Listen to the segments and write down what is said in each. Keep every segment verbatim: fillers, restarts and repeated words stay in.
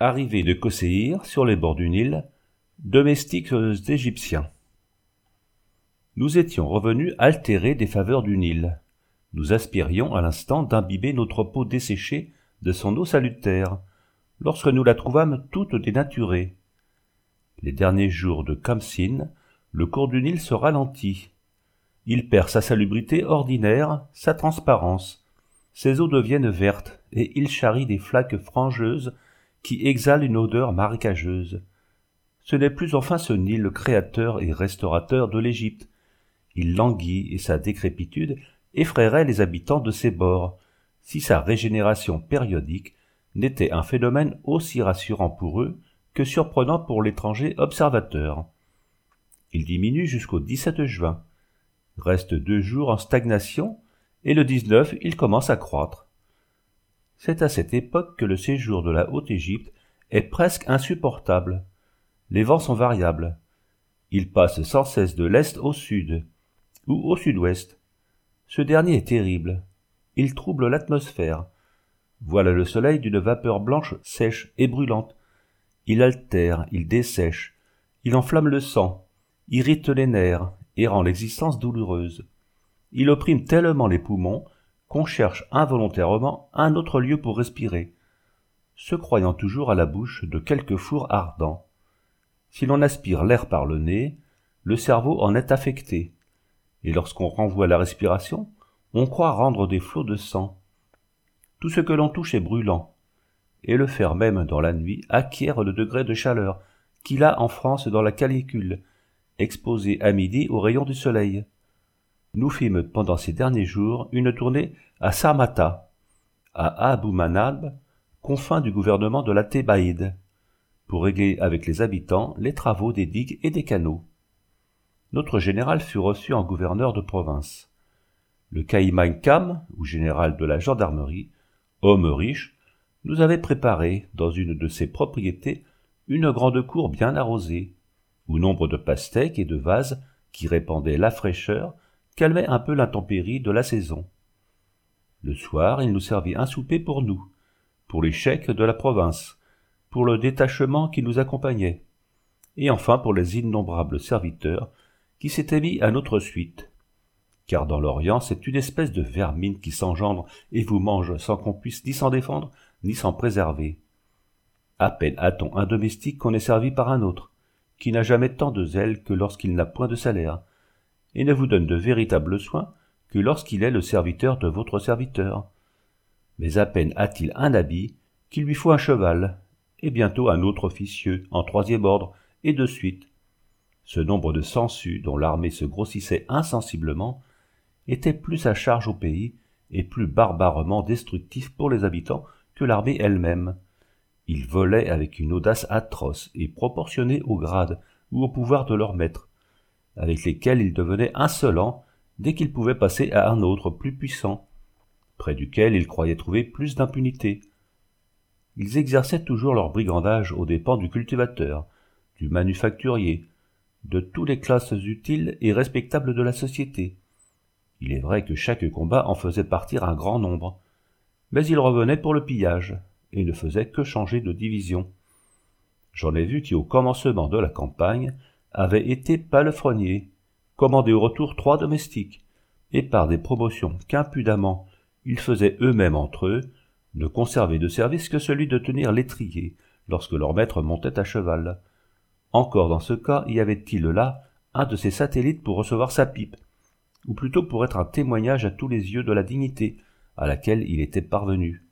Arrivés de Kosséir, sur les bords du Nil, domestiques égyptiens. Nous étions revenus altérés des faveurs du Nil. Nous aspirions à l'instant d'imbiber notre peau desséchée de son eau salutaire, lorsque nous la trouvâmes toute dénaturée. Les derniers jours de Khamsin, le cours du Nil se ralentit. Il perd sa salubrité ordinaire, sa transparence. Ses eaux deviennent vertes, et il charrie des flaques frangeuses qui exhalent une odeur marécageuse. Ce n'est plus enfin ce Nil créateur et restaurateur de l'Égypte. Il languit, et sa décrépitude effraierait les habitants de ses bords, si sa régénération périodique n'était un phénomène aussi rassurant pour eux que surprenant pour l'étranger observateur. Il diminue jusqu'au dix-sept juin, reste deux jours en stagnation, et le dix-neuf il commence à croître. C'est à cette époque que le séjour de la Haute-Égypte est presque insupportable. Les vents sont variables. Ils passent sans cesse de l'est au sud, ou au sud-ouest. Ce dernier est terrible. Il trouble l'atmosphère. Voilà le soleil d'une vapeur blanche sèche et brûlante. Il altère, il dessèche, il enflamme le sang, irrite les nerfs et rend l'existence douloureuse. Il opprime tellement les poumons qu'on cherche involontairement un autre lieu pour respirer, se croyant toujours à la bouche de quelque four ardent. Si l'on aspire l'air par le nez, le cerveau en est affecté, et lorsqu'on renvoie la respiration, on croit rendre des flots de sang. Tout ce que l'on touche est brûlant, et le fer même dans la nuit acquiert le degré de chaleur qu'il a en France dans la canicule, exposé à midi aux rayons du soleil. Nous fîmes pendant ces derniers jours une tournée à Sarmata, à Abou Manab, confins du gouvernement de la Thébaïde, pour régler avec les habitants les travaux des digues et des canaux. Notre général fut reçu en gouverneur de province. Le Caïman Kham, ou général de la gendarmerie, homme riche, nous avait préparé, dans une de ses propriétés, une grande cour bien arrosée, où nombre de pastèques et de vases qui répandaient la fraîcheur calmaient un peu l'intempérie de la saison. Le soir, il nous servit un souper pour nous, pour les cheikhs de la province, pour le détachement qui nous accompagnait, et enfin pour les innombrables serviteurs qui s'étaient mis à notre suite. Car dans l'Orient, c'est une espèce de vermine qui s'engendre et vous mange sans qu'on puisse ni s'en défendre, ni s'en préserver. À peine a-t-on un domestique qu'on est servi par un autre, qui n'a jamais tant de zèle que lorsqu'il n'a point de salaire, et ne vous donne de véritables soins que lorsqu'il est le serviteur de votre serviteur. Mais à peine a-t-il un habit qu'il lui faut un cheval, et bientôt un autre officieux, en troisième ordre, et de suite. Ce nombre de sangsues dont l'armée se grossissait insensiblement était plus à charge au pays et plus barbarement destructif pour les habitants que l'armée elle-même. Ils volaient avec une audace atroce et proportionnée au grade ou au pouvoir de leur maître, avec lesquels ils devenaient insolents dès qu'ils pouvaient passer à un autre plus puissant, près duquel ils croyaient trouver plus d'impunité. Ils exerçaient toujours leur brigandage aux dépens du cultivateur, du manufacturier, de toutes les classes utiles et respectables de la société. Il est vrai que chaque combat en faisait partir un grand nombre, mais ils revenaient pour le pillage, et ne faisaient que changer de division. J'en ai vu qui, au commencement de la campagne, avaient été palefreniers, commandé au retour trois domestiques, et par des promotions qu'impudemment ils faisaient eux-mêmes entre eux, ne conservaient de service que celui de tenir l'étrier lorsque leur maître montait à cheval. Encore dans ce cas y avait-il là un de ses satellites pour recevoir sa pipe, ou plutôt pour être un témoignage à tous les yeux de la dignité à laquelle il était parvenu.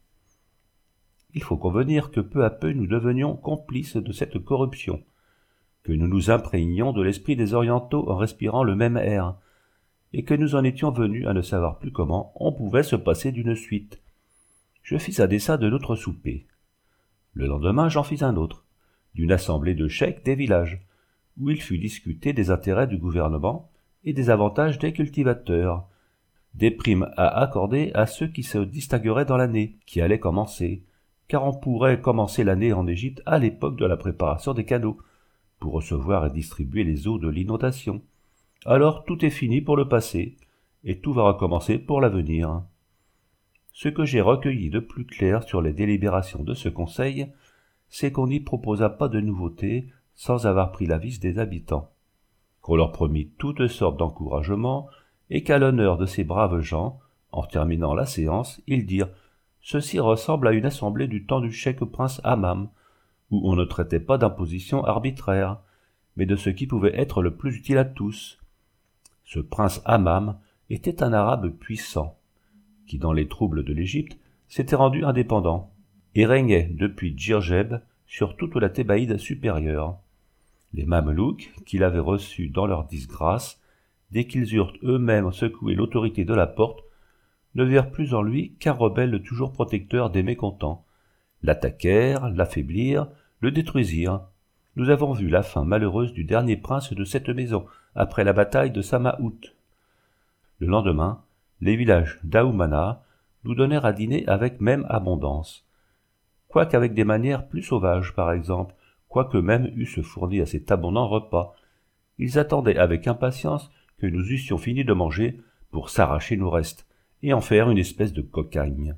Il faut convenir que peu à peu nous devenions complices de cette corruption, que nous nous imprégnions de l'esprit des orientaux en respirant le même air, et que nous en étions venus à ne savoir plus comment on pouvait se passer d'une suite. Je fis un dessin de notre souper. Le lendemain j'en fis un autre, d'une assemblée de cheikhs des villages, où il fut discuté des intérêts du gouvernement et des avantages des cultivateurs, des primes à accorder à ceux qui se distingueraient dans l'année, qui allait commencer, car on pourrait commencer l'année en Égypte à l'époque de la préparation des canaux, pour recevoir et distribuer les eaux de l'inondation. Alors tout est fini pour le passé, et tout va recommencer pour l'avenir. Ce que j'ai recueilli de plus clair sur les délibérations de ce conseil c'est qu'on n'y proposa pas de nouveautés sans avoir pris l'avis des habitants, qu'on leur promit toutes sortes d'encouragements, et qu'à l'honneur de ces braves gens, en terminant la séance, ils dirent « Ceci ressemble à une assemblée du temps du cheikh prince Hammam, où on ne traitait pas d'imposition arbitraire, mais de ce qui pouvait être le plus utile à tous. Ce prince Hammam était un arabe puissant, qui dans les troubles de l'Égypte s'était rendu indépendant, et régnait depuis Djirgeb sur toute la Thébaïde supérieure. Les Mamelouks, qui l'avaient reçu dans leur disgrâce, dès qu'ils eurent eux-mêmes secoué l'autorité de la porte, ne virent plus en lui qu'un rebelle toujours protecteur des mécontents, l'attaquèrent, l'affaiblirent, le détruisirent. Nous avons vu la fin malheureuse du dernier prince de cette maison, après la bataille de Samaout. Le lendemain, les villages d'Aoumana nous donnèrent à dîner avec même abondance, quoique avec des manières plus sauvages, par exemple, quoique même eussent fourni à cet abondant repas. Ils attendaient avec impatience que nous eussions fini de manger pour s'arracher nos restes et en faire une espèce de cocagne.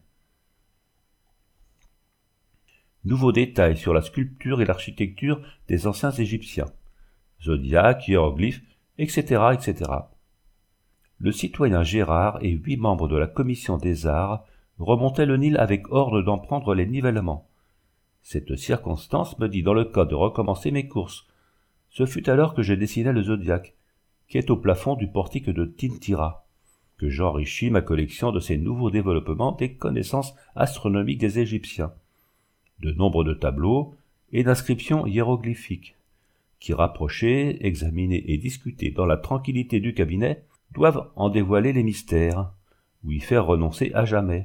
Nouveaux détails sur la sculpture et l'architecture des anciens Égyptiens, zodiaques, hiéroglyphes, et cetera, et cetera. Le citoyen Gérard et huit membres de la commission des arts remontaient le Nil avec ordre d'en prendre les nivellements. Cette circonstance me dit dans le cas de recommencer mes courses. Ce fut alors que je dessinai le zodiaque, qui est au plafond du portique de Tintira, que j'enrichis ma collection de ces nouveaux développements des connaissances astronomiques des Égyptiens, de nombre de tableaux et d'inscriptions hiéroglyphiques, qui rapprochés, examinés et discutés dans la tranquillité du cabinet, doivent en dévoiler les mystères, ou y faire renoncer à jamais.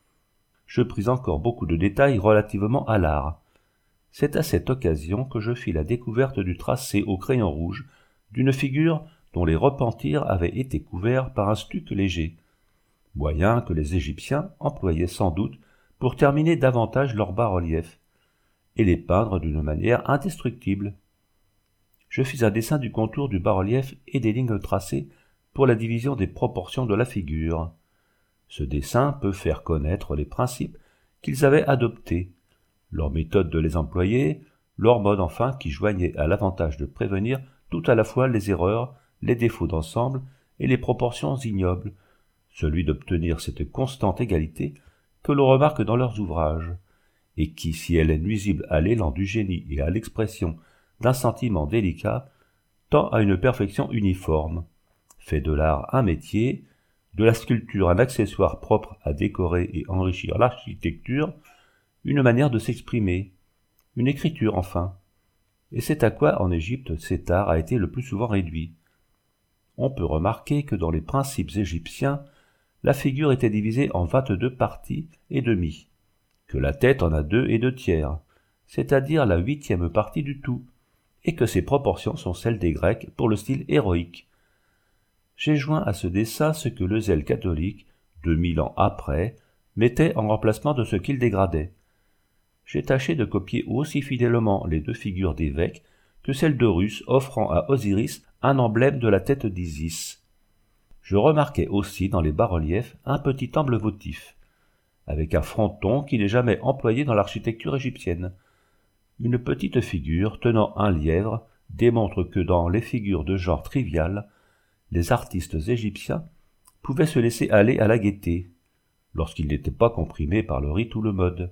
Je pris encore beaucoup de détails relativement à l'art. C'est à cette occasion que je fis la découverte du tracé au crayon rouge d'une figure dont les repentirs avaient été couverts par un stuc léger, moyen que les Égyptiens employaient sans doute pour terminer davantage leurs bas-reliefs et les peindre d'une manière indestructible. Je fis un dessin du contour du bas-relief et des lignes tracées pour la division des proportions de la figure. Ce dessin peut faire connaître les principes qu'ils avaient adoptés, leur méthode de les employer, leur mode enfin qui joignait à l'avantage de prévenir tout à la fois les erreurs, les défauts d'ensemble et les proportions ignobles, celui d'obtenir cette constante égalité que l'on remarque dans leurs ouvrages, et qui, si elle est nuisible à l'élan du génie et à l'expression d'un sentiment délicat, tend à une perfection uniforme, fait de l'art un métier, de la sculpture un accessoire propre à décorer et enrichir l'architecture, une manière de s'exprimer, une écriture enfin. Et c'est à quoi en Égypte cet art a été le plus souvent réduit. On peut remarquer que dans les principes égyptiens, la figure était divisée en vingt-deux parties et demie, que la tête en a deux et deux tiers, c'est-à-dire la huitième partie du tout, et que ses proportions sont celles des Grecs pour le style héroïque. J'ai joint à ce dessin ce que le zèle catholique, deux mille ans après, mettait en remplacement de ce qu'il dégradait. J'ai tâché de copier aussi fidèlement les deux figures d'évêques que celle d'Horus offrant à Osiris un emblème de la tête d'Isis. Je remarquai aussi dans les bas-reliefs un petit temple votif, avec un fronton qui n'est jamais employé dans l'architecture égyptienne. Une petite figure tenant un lièvre démontre que dans les figures de genre trivial, les artistes égyptiens pouvaient se laisser aller à la gaieté, lorsqu'ils n'étaient pas comprimés par le rite ou le mode.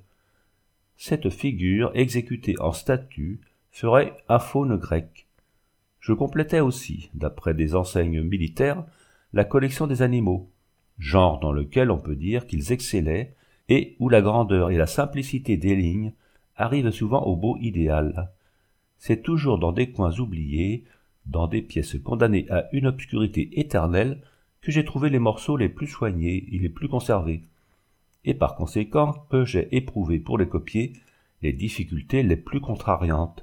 Cette figure, exécutée en statue, ferait un faune grec. Je complétais aussi, d'après des enseignes militaires, la collection des animaux, genre dans lequel on peut dire qu'ils excellaient et où la grandeur et la simplicité des lignes arrivent souvent au beau idéal. C'est toujours dans des coins oubliés, dans des pièces condamnées à une obscurité éternelle, que j'ai trouvé les morceaux les plus soignés et les plus conservés, et par conséquent que j'ai éprouvé pour les copier les difficultés les plus contrariantes.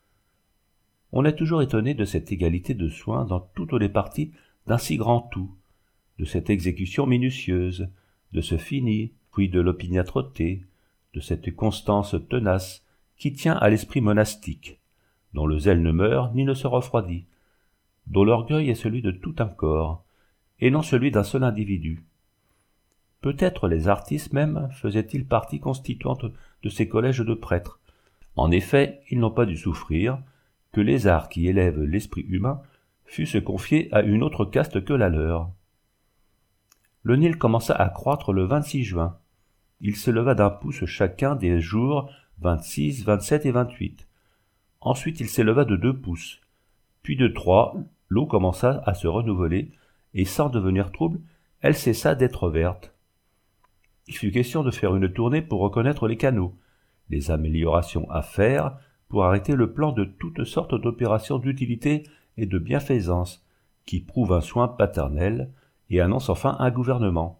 On est toujours étonné de cette égalité de soins dans toutes les parties d'un si grand tout, de cette exécution minutieuse, de ce fini, puis de l'opiniâtreté, de cette constance tenace qui tient à l'esprit monastique, dont le zèle ne meurt ni ne se refroidit, dont l'orgueil est celui de tout un corps, et non celui d'un seul individu. Peut-être les artistes même faisaient-ils partie constituante de ces collèges de prêtres, En effet, ils n'ont pas dû souffrir que les arts qui élèvent l'esprit humain fussent confiés à une autre caste que la leur. Le Nil commença à croître le vingt-six juin. Il s'éleva d'un pouce chacun des jours vingt-six, vingt-sept et vingt-huit. Ensuite il s'éleva de deux pouces, puis de trois, l'eau commença à se renouveler, et sans devenir trouble, elle cessa d'être verte. Il fut question de faire une tournée pour reconnaître les canaux, les améliorations à faire pour arrêter le plan de toutes sortes d'opérations d'utilité et de bienfaisance, qui prouvent un soin paternel et annoncent enfin un gouvernement.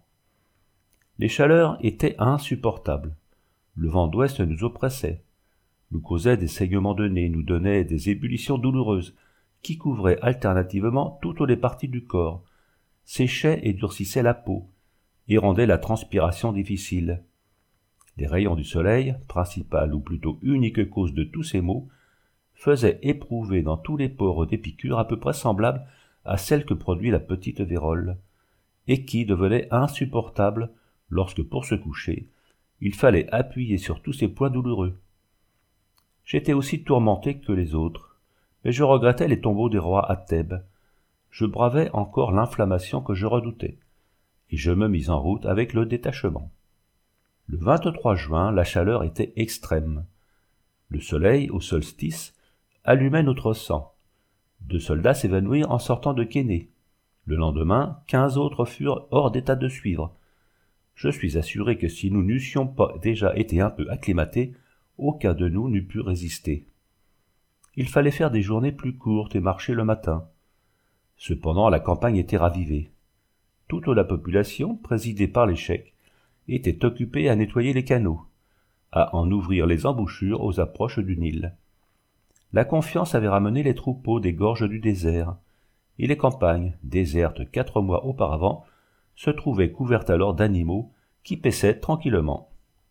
Les chaleurs étaient insupportables. Le vent d'ouest nous oppressait, nous causait des saignements de nez, nous donnait des ébullitions douloureuses, qui couvraient alternativement toutes les parties du corps, séchaient et durcissaient la peau, et rendaient la transpiration difficile. Les rayons du soleil, principale ou plutôt unique cause de tous ces maux, faisaient éprouver dans tous les pores des piqûres à peu près semblables à celles que produit la petite vérole, et qui devenaient insupportables lorsque, pour se coucher, il fallait appuyer sur tous ces points douloureux. J'étais aussi tourmenté que les autres, mais je regrettais les tombeaux des rois à Thèbes. Je bravais encore l'inflammation que je redoutais, et je me mis en route avec le détachement. Le vingt-trois juin, la chaleur était extrême. Le soleil, au solstice, allumait notre sang. Deux soldats s'évanouirent en sortant de Kéné. Le lendemain, quinze autres furent hors d'état de suivre. Je suis assuré que si nous n'eussions pas déjà été un peu acclimatés, aucun de nous n'eût pu résister. Il fallait faire des journées plus courtes et marcher le matin. Cependant, la campagne était ravivée. Toute la population, présidée par les cheikhs, était occupée à nettoyer les canaux, à en ouvrir les embouchures aux approches du Nil. La confiance avait ramené les troupeaux des gorges du désert, et les campagnes, désertes quatre mois auparavant, se trouvaient couvertes alors d'animaux qui paissaient tranquillement.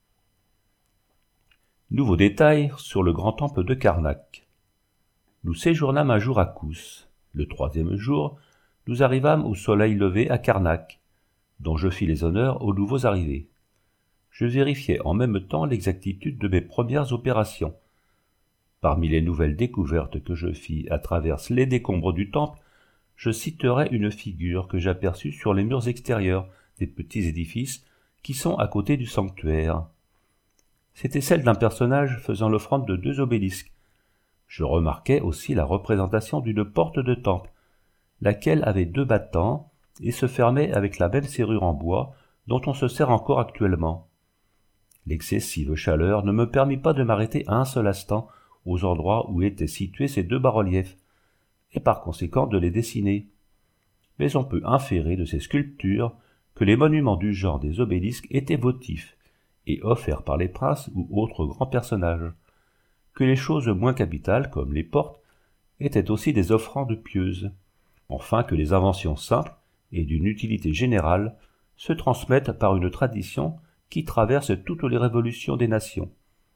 Nouveau détail sur le grand temple de Karnak. Nous séjournâmes un jour à Kous. Le troisième jour, nous arrivâmes au soleil levé à Karnak, dont je fis les honneurs aux nouveaux arrivés. Je vérifiai en même temps l'exactitude de mes premières opérations. Parmi les nouvelles découvertes que je fis à travers les décombres du temple, je citerai une figure que j'aperçus sur les murs extérieurs des petits édifices qui sont à côté du sanctuaire. C'était celle d'un personnage faisant l'offrande de deux obélisques. Je remarquai aussi la représentation d'une porte de temple, laquelle avait deux battants et se fermait avec la même serrure en bois dont on se sert encore actuellement. L'excessive chaleur ne me permit pas de m'arrêter un seul instant aux endroits où étaient situés ces deux bas-reliefs, et par conséquent de les dessiner. Mais on peut inférer de ces sculptures que les monuments du genre des obélisques étaient votifs, et offerts par les princes ou autres grands personnages, que les choses moins capitales, comme les portes, étaient aussi des offrandes pieuses, enfin que les inventions simples et d'une utilité générale se transmettent par une tradition qui traverse toutes les révolutions des nations.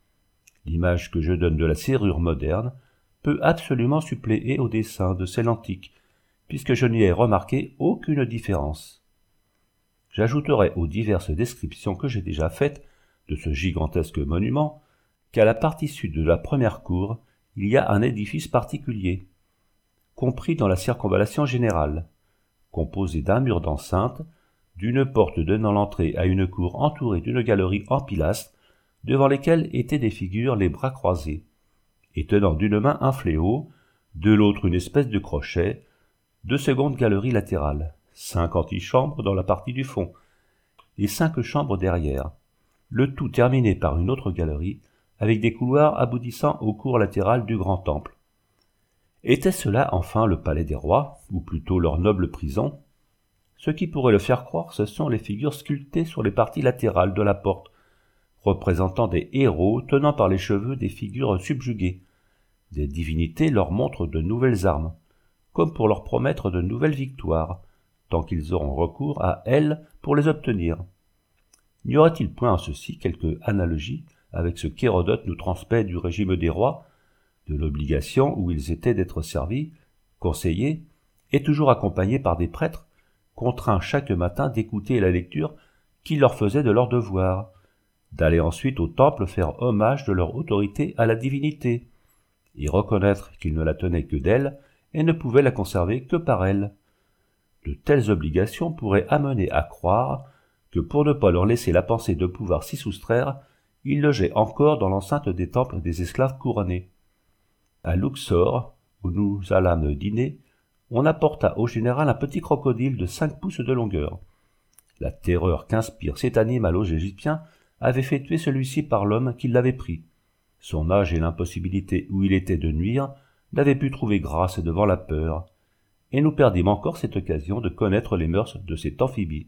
L'image que je donne de la serrure moderne peut absolument suppléer au dessin de celle antique, puisque je n'y ai remarqué aucune différence. J'ajouterai aux diverses descriptions que j'ai déjà faites de ce gigantesque monument qu'à la partie sud de la première cour, il y a un édifice particulier, compris dans la circonvallation générale, composé d'un mur d'enceinte, d'une porte donnant l'entrée à une cour entourée d'une galerie en pilastres, devant lesquelles étaient des figures les bras croisés, et tenant d'une main un fléau, de l'autre une espèce de crochet, deux secondes galeries latérales, cinq antichambres dans la partie du fond, et cinq chambres derrière, le tout terminé par une autre galerie, avec des couloirs aboutissant aux cours latérales du grand temple. Était-ce là enfin le palais des rois, ou plutôt leur noble prison? Ce qui pourrait le faire croire, ce sont les figures sculptées sur les parties latérales de la porte, représentant des héros tenant par les cheveux des figures subjuguées. Des divinités leur montrent de nouvelles armes, comme pour leur promettre de nouvelles victoires, tant qu'ils auront recours à elles pour les obtenir. N'y aurait-il point en ceci quelque analogie avec ce qu'Hérodote nous transmet du régime des rois, de l'obligation où ils étaient d'être servis, conseillés, et toujours accompagnés par des prêtres, contraints chaque matin d'écouter la lecture qu'ils leur faisaient de leurs devoirs, d'aller ensuite au temple faire hommage de leur autorité à la divinité, et reconnaître qu'ils ne la tenaient que d'elle et ne pouvaient la conserver que par elle. De telles obligations pourraient amener à croire que pour ne pas leur laisser la pensée de pouvoir s'y soustraire, ils logeaient encore dans l'enceinte des temples des esclaves couronnés. À Luxor, où nous allâmes dîner, on apporta au général un petit crocodile de cinq pouces de longueur. La terreur qu'inspire cet animal aux Égyptiens avait fait tuer celui-ci par l'homme qui l'avait pris. Son âge et l'impossibilité où il était de nuire n'avaient pu trouver grâce devant la peur, et nous perdîmes encore cette occasion de connaître les mœurs de cet amphibie.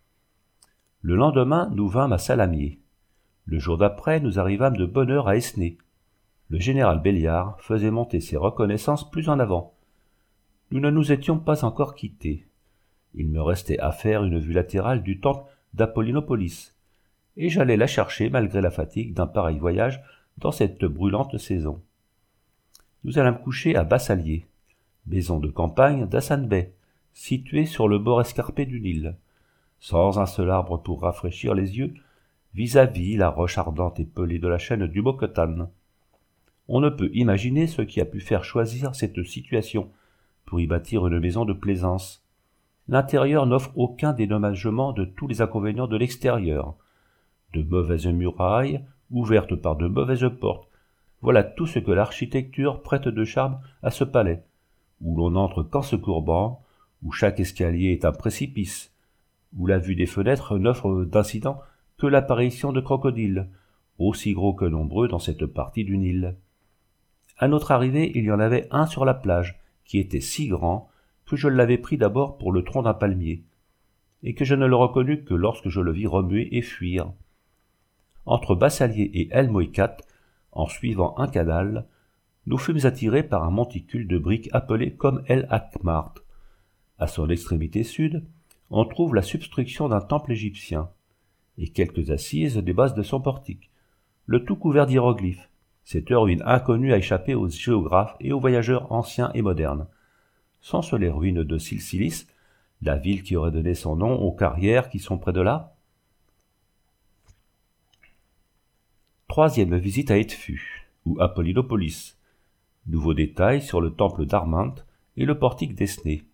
Le lendemain, nous vînmes à Salamier. Le jour d'après, nous arrivâmes de bonne heure à Esnay. Le général Belliard faisait monter ses reconnaissances plus en avant. Nous ne nous étions pas encore quittés. Il me restait à faire une vue latérale du temple d'Apollinopolis, et j'allais la chercher malgré la fatigue d'un pareil voyage dans cette brûlante saison. Nous allâmes coucher à Bassalier, maison de campagne d'Hassan Bey, située sur le bord escarpé du Nil, sans un seul arbre pour rafraîchir les yeux, vis-à-vis la roche ardente et pelée de la chaîne du Mokottam. On ne peut imaginer ce qui a pu faire choisir cette situation pour y bâtir une maison de plaisance. L'intérieur n'offre aucun dédommagement de tous les inconvénients de l'extérieur. De mauvaises murailles, ouvertes par de mauvaises portes, voilà tout ce que l'architecture prête de charme à ce palais, où l'on n'entre qu'en se courbant, où chaque escalier est un précipice, où la vue des fenêtres n'offre d'incident que l'apparition de crocodiles, aussi gros que nombreux dans cette partie du Nil. À notre arrivée, il y en avait un sur la plage, qui était si grand que je l'avais pris d'abord pour le tronc d'un palmier, et que je ne le reconnus que lorsque je le vis remuer et fuir. Entre Bassalier et El Moïkat, en suivant un canal, nous fûmes attirés par un monticule de briques appelé comme El Akmart. À son extrémité sud, on trouve la substruction d'un temple égyptien, et quelques assises des bases de son portique, le tout couvert d'hiéroglyphes. Cette ruine inconnue a échappé aux géographes et aux voyageurs anciens et modernes. Sont-ce les ruines de Silsilis, la ville qui aurait donné son nom aux carrières qui sont près de là? Troisième visite à Edfu, ou Apollinopolis. Nouveaux détails sur le temple d'Armanthe et le portique d'Esnay.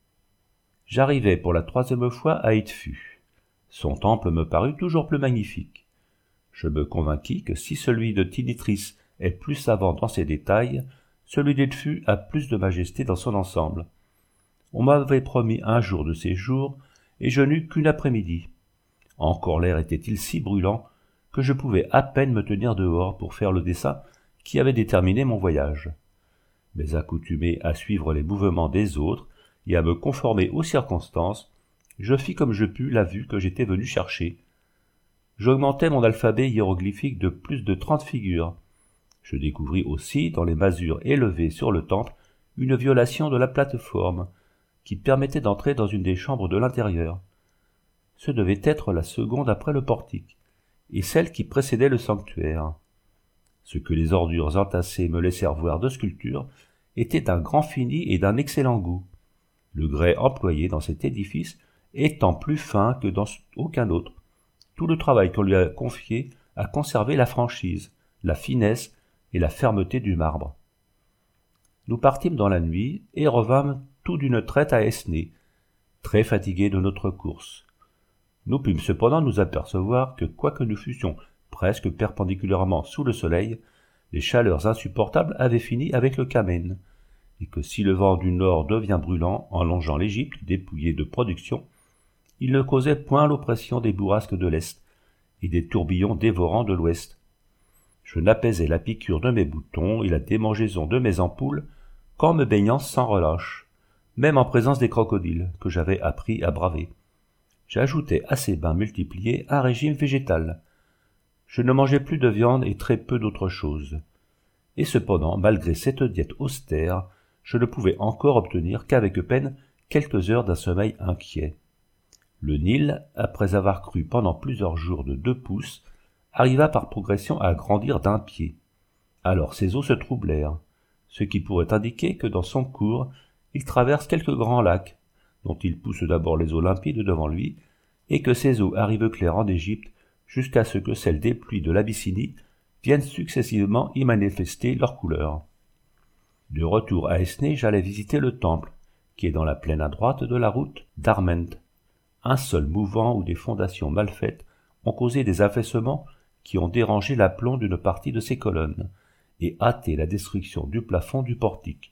J'arrivai pour la troisième fois à Edfu. Son temple me parut toujours plus magnifique. Je me convainquis que si celui de Tinitris est plus savant dans ses détails, celui d'Edfu a plus de majesté dans son ensemble. On m'avait promis un jour de séjour, et je n'eus qu'une après-midi. Encore l'air était-il si brûlant que je pouvais à peine me tenir dehors pour faire le dessin qui avait déterminé mon voyage. Mais accoutumé à suivre les mouvements des autres et à me conformer aux circonstances, je fis comme je pus la vue que j'étais venu chercher. J'augmentai mon alphabet hiéroglyphique de plus de trente figures. Je découvris aussi, dans les masures élevées sur le temple, une violation de la plateforme, qui permettait d'entrer dans une des chambres de l'intérieur. Ce devait être la seconde après le portique, et celle qui précédait le sanctuaire. Ce que les ordures entassées me laissèrent voir de sculpture était d'un grand fini et d'un excellent goût, le grès employé dans cet édifice étant plus fin que dans aucun autre. Tout le travail qu'on lui a confié a conservé la franchise, la finesse et la fermeté du marbre. Nous partîmes dans la nuit et revînmes tout d'une traite à Esnay, très fatigués de notre course. Nous pûmes cependant nous apercevoir que, quoique nous fussions presque perpendiculairement sous le soleil, les chaleurs insupportables avaient fini avec le Kamen, et que si le vent du nord devient brûlant en longeant l'Égypte dépouillée de production, il ne causait point l'oppression des bourrasques de l'Est et des tourbillons dévorants de l'Ouest. Je n'apaisais la piqûre de mes boutons et la démangeaison de mes ampoules qu'en me baignant sans relâche, même en présence des crocodiles que j'avais appris à braver. J'ajoutais à ces bains multipliés un régime végétal. Je ne mangeais plus de viande et très peu d'autre chose. Et cependant, malgré cette diète austère, je ne pouvais encore obtenir qu'avec peine quelques heures d'un sommeil inquiet. Le Nil, après avoir cru pendant plusieurs jours de deux pouces, arriva par progression à grandir d'un pied. Alors ses eaux se troublèrent, ce qui pourrait indiquer que dans son cours, il traverse quelques grands lacs, dont il pousse d'abord les eaux limpides devant lui, et que ces eaux arrivent claires en Égypte, jusqu'à ce que celles des pluies de l'Abyssinie viennent successivement y manifester leurs couleurs. De retour à Esné, j'allais visiter le temple, qui est dans la plaine à droite de la route d'Arment. Un sol mouvant où des fondations mal faites ont causé des affaissements qui ont dérangé l'aplomb d'une partie de ses colonnes et hâté la destruction du plafond du portique.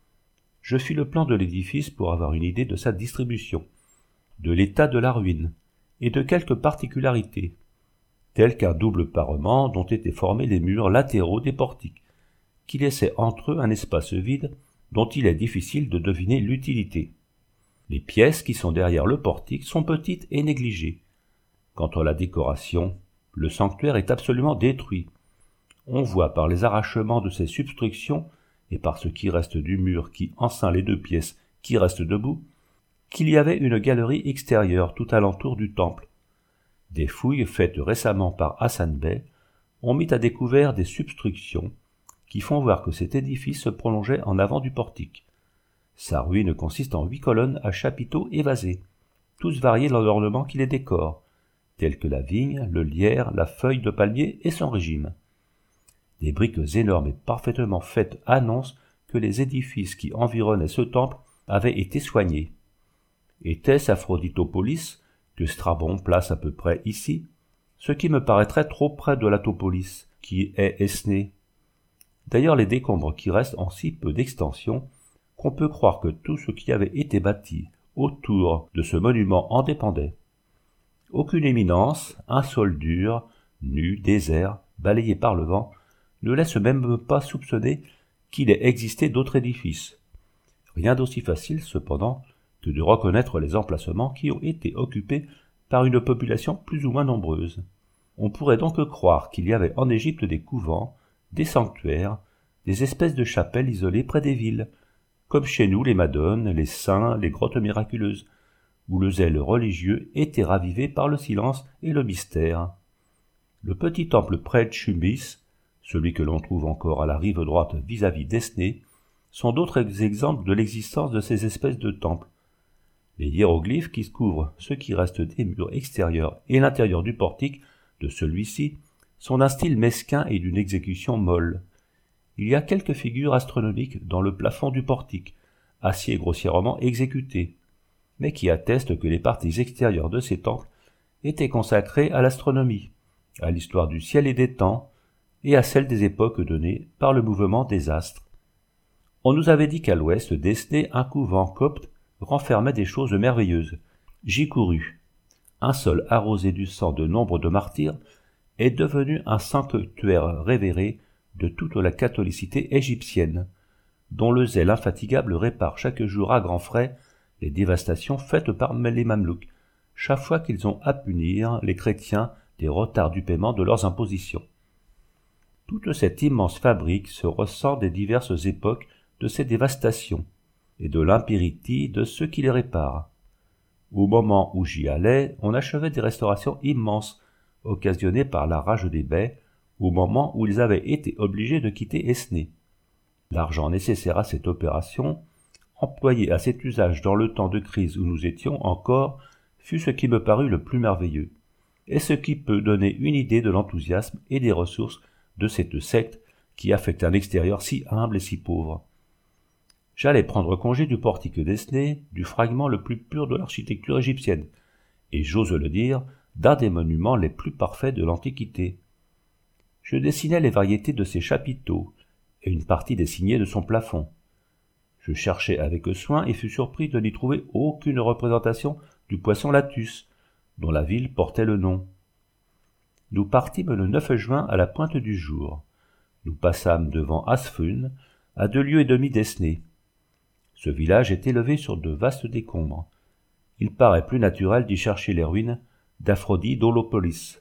Je fis le plan de l'édifice pour avoir une idée de sa distribution, de l'état de la ruine et de quelques particularités, telles qu'un double parement dont étaient formés les murs latéraux des portiques, qui laissaient entre eux un espace vide dont il est difficile de deviner l'utilité. Les pièces qui sont derrière le portique sont petites et négligées. Quant à la décoration, le sanctuaire est absolument détruit. On voit par les arrachements de ses substructions et par ce qui reste du mur qui enceint les deux pièces qui restent debout, qu'il y avait une galerie extérieure tout alentour du temple. Des fouilles faites récemment par Hassan Bey ont mis à découvert des substructions qui font voir que cet édifice se prolongeait en avant du portique. Sa ruine consiste en huit colonnes à chapiteaux évasés, tous variés dans l'ornement qui les décore, tels que la vigne, le lierre, la feuille de palmier et son régime. Des briques énormes et parfaitement faites annoncent que les édifices qui environnaient ce temple avaient été soignés. Était-ce Aphroditopolis, que Strabon place à peu près ici, ce qui me paraîtrait trop près de l'Atopolis, qui est Esnée. D'ailleurs, les décombres qui restent ont si peu d'extension qu'on peut croire que tout ce qui avait été bâti autour de ce monument en dépendait. Aucune éminence, un sol dur, nu, désert, balayé par le vent, ne laisse même pas soupçonner qu'il ait existé d'autres édifices. Rien d'aussi facile, cependant, que de reconnaître les emplacements qui ont été occupés par une population plus ou moins nombreuse. On pourrait donc croire qu'il y avait en Égypte des couvents, des sanctuaires, des espèces de chapelles isolées près des villes, comme chez nous les madones, les saints, les grottes miraculeuses, où le zèle religieux était ravivé par le silence et le mystère. Le petit temple près de Chumbis, celui que l'on trouve encore à la rive droite vis-à-vis d'Esnée, sont d'autres exemples de l'existence de ces espèces de temples. Les hiéroglyphes qui couvrent ce qui reste des murs extérieurs et l'intérieur du portique de celui-ci sont d'un style mesquin et d'une exécution molle. Il y a quelques figures astronomiques dans le plafond du portique, assez grossièrement exécutées, mais qui attestent que les parties extérieures de ces temples étaient consacrées à l'astronomie, à l'histoire du ciel et des temps, et à celle des époques données par le mouvement des astres. On nous avait dit qu'à l'ouest d'Esnée, un couvent copte renfermait des choses merveilleuses. J'y courus. Un sol arrosé du sang de nombre de martyrs est devenu un sanctuaire révéré de toute la catholicité égyptienne, dont le zèle infatigable répare chaque jour à grands frais les dévastations faites par les Mamelouks, chaque fois qu'ils ont à punir les chrétiens des retards du paiement de leurs impositions. Toute cette immense fabrique se ressent des diverses époques de ces dévastations, et de l'impéritie de ceux qui les réparent. Au moment où j'y allais, on achevait des restaurations immenses, occasionnées par la rage des baies, au moment où ils avaient été obligés de quitter Esnée. L'argent nécessaire à cette opération, employé à cet usage dans le temps de crise où nous étions encore, fut ce qui me parut le plus merveilleux, et ce qui peut donner une idée de l'enthousiasme et des ressources de cette secte qui affecte un extérieur si humble et si pauvre. J'allais prendre congé du portique d'Esnée, du fragment le plus pur de l'architecture égyptienne, et j'ose le dire, d'un des monuments les plus parfaits de l'Antiquité. Je dessinais les variétés de ses chapiteaux, et une partie dessinée de son plafond. Je cherchai avec soin et fus surpris de n'y trouver aucune représentation du poisson Latus, dont la ville portait le nom. Nous partîmes le neuf juin à la pointe du jour. Nous passâmes devant Asfun, à deux lieues et demie d'Esnée. Ce village est élevé sur de vastes décombres. Il paraît plus naturel d'y chercher les ruines d'Aphroditolopolis,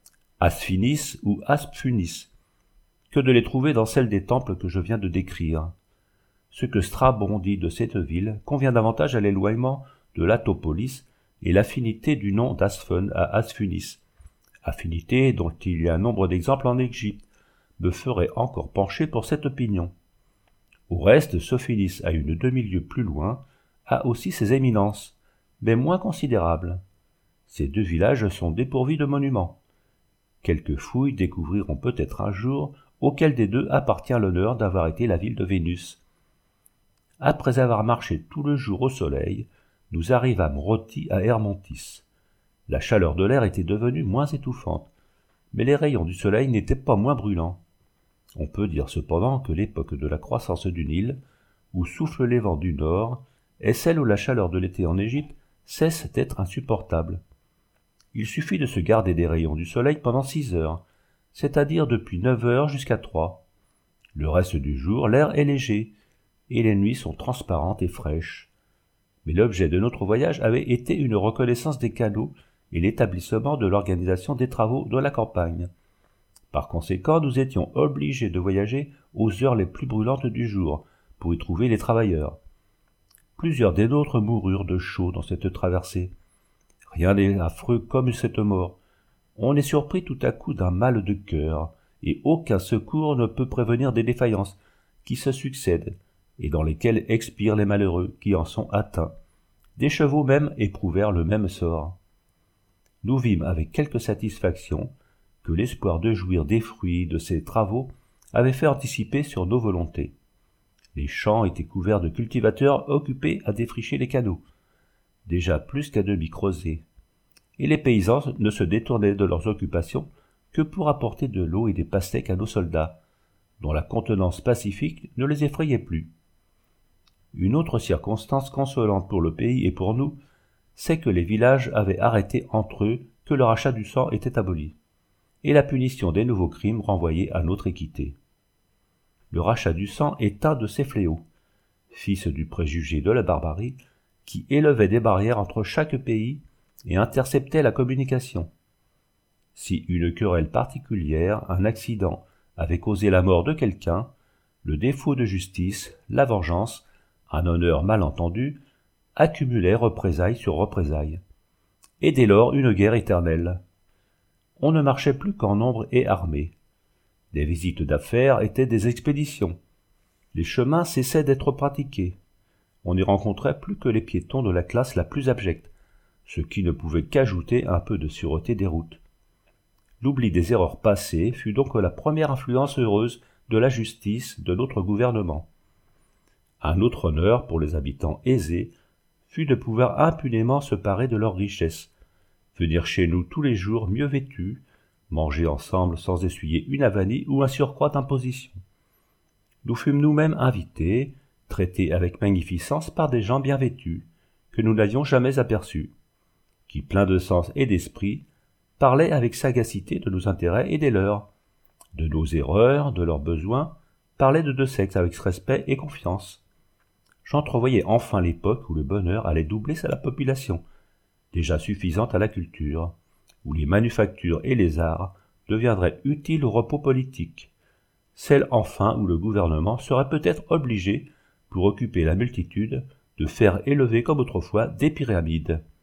Asphinis ou Asphunis, que de les trouver dans celles des temples que je viens de décrire. Ce que Strabon dit de cette ville convient davantage à l'éloignement de l'Atopolis et l'affinité du nom d'Asphun à Asphunis, affinité dont il y a un nombre d'exemples en Égypte, me ferait encore pencher pour cette opinion. Au reste, Sophinis, à une demi-lieue plus loin, a aussi ses éminences, mais moins considérables. Ces deux villages sont dépourvus de monuments, Quelques fouilles découvriront peut-être un jour auquel des deux appartient l'honneur d'avoir été la ville de Vénus. Après avoir marché tout le jour au soleil, nous arrivâmes rôtis à Hermontis. La chaleur de l'air était devenue moins étouffante, mais les rayons du soleil n'étaient pas moins brûlants. On peut dire cependant que l'époque de la croissance du Nil, où soufflent les vents du nord, est celle où la chaleur de l'été en Égypte cesse d'être insupportable. Il suffit de se garder des rayons du soleil pendant six heures, c'est-à-dire depuis neuf heures jusqu'à trois. Le reste du jour, l'air est léger, et les nuits sont transparentes et fraîches. Mais l'objet de notre voyage avait été une reconnaissance des canaux et l'établissement de l'organisation des travaux de la campagne. Par conséquent, nous étions obligés de voyager aux heures les plus brûlantes du jour, pour y trouver les travailleurs. Plusieurs des nôtres moururent de chaud dans cette traversée. Rien n'est affreux comme cette mort. On est surpris tout à coup d'un mal de cœur, et aucun secours ne peut prévenir des défaillances qui se succèdent, et dans lesquelles expirent les malheureux qui en sont atteints. Des chevaux même éprouvèrent le même sort. Nous vîmes avec quelque satisfaction que l'espoir de jouir des fruits de ces travaux avait fait anticiper sur nos volontés. Les champs étaient couverts de cultivateurs occupés à défricher les canaux, déjà plus qu'à demi creusés, et les paysans ne se détournaient de leurs occupations que pour apporter de l'eau et des pastèques à nos soldats, dont la contenance pacifique ne les effrayait plus. Une autre circonstance consolante pour le pays et pour nous, c'est que les villages avaient arrêté entre eux que le rachat du sang était aboli, et la punition des nouveaux crimes renvoyée à notre équité. Le rachat du sang est un de ces fléaux, fils du préjugé de la barbarie, qui élevait des barrières entre chaque pays et interceptait la communication. Si une querelle particulière, un accident, avait causé la mort de quelqu'un, le défaut de justice, la vengeance, un honneur mal entendu, accumulait représailles sur représailles. Et dès lors une guerre éternelle. On ne marchait plus qu'en nombre et armée. Les visites d'affaires étaient des expéditions. Les chemins cessaient d'être pratiqués. On n'y rencontrait plus que les piétons de la classe la plus abjecte, ce qui ne pouvait qu'ajouter un peu de sûreté des routes. L'oubli des erreurs passées fut donc la première influence heureuse de la justice de notre gouvernement. Un autre honneur pour les habitants aisés fut de pouvoir impunément se parer de leurs richesses, venir chez nous tous les jours mieux vêtus, manger ensemble sans essuyer une avanie ou un surcroît d'imposition. Nous fûmes nous-mêmes invités, traités avec magnificence par des gens bien vêtus, que nous n'avions jamais aperçus, qui, pleins de sens et d'esprit, parlaient avec sagacité de nos intérêts et des leurs, de nos erreurs, de leurs besoins, parlaient de deux sexes avec respect et confiance. J'entrevoyais enfin l'époque où le bonheur allait doubler la population, déjà suffisante à la culture, où les manufactures et les arts deviendraient utiles au repos politique, celle enfin où le gouvernement serait peut-être obligé, pour occuper la multitude, de faire élever comme autrefois des pyramides.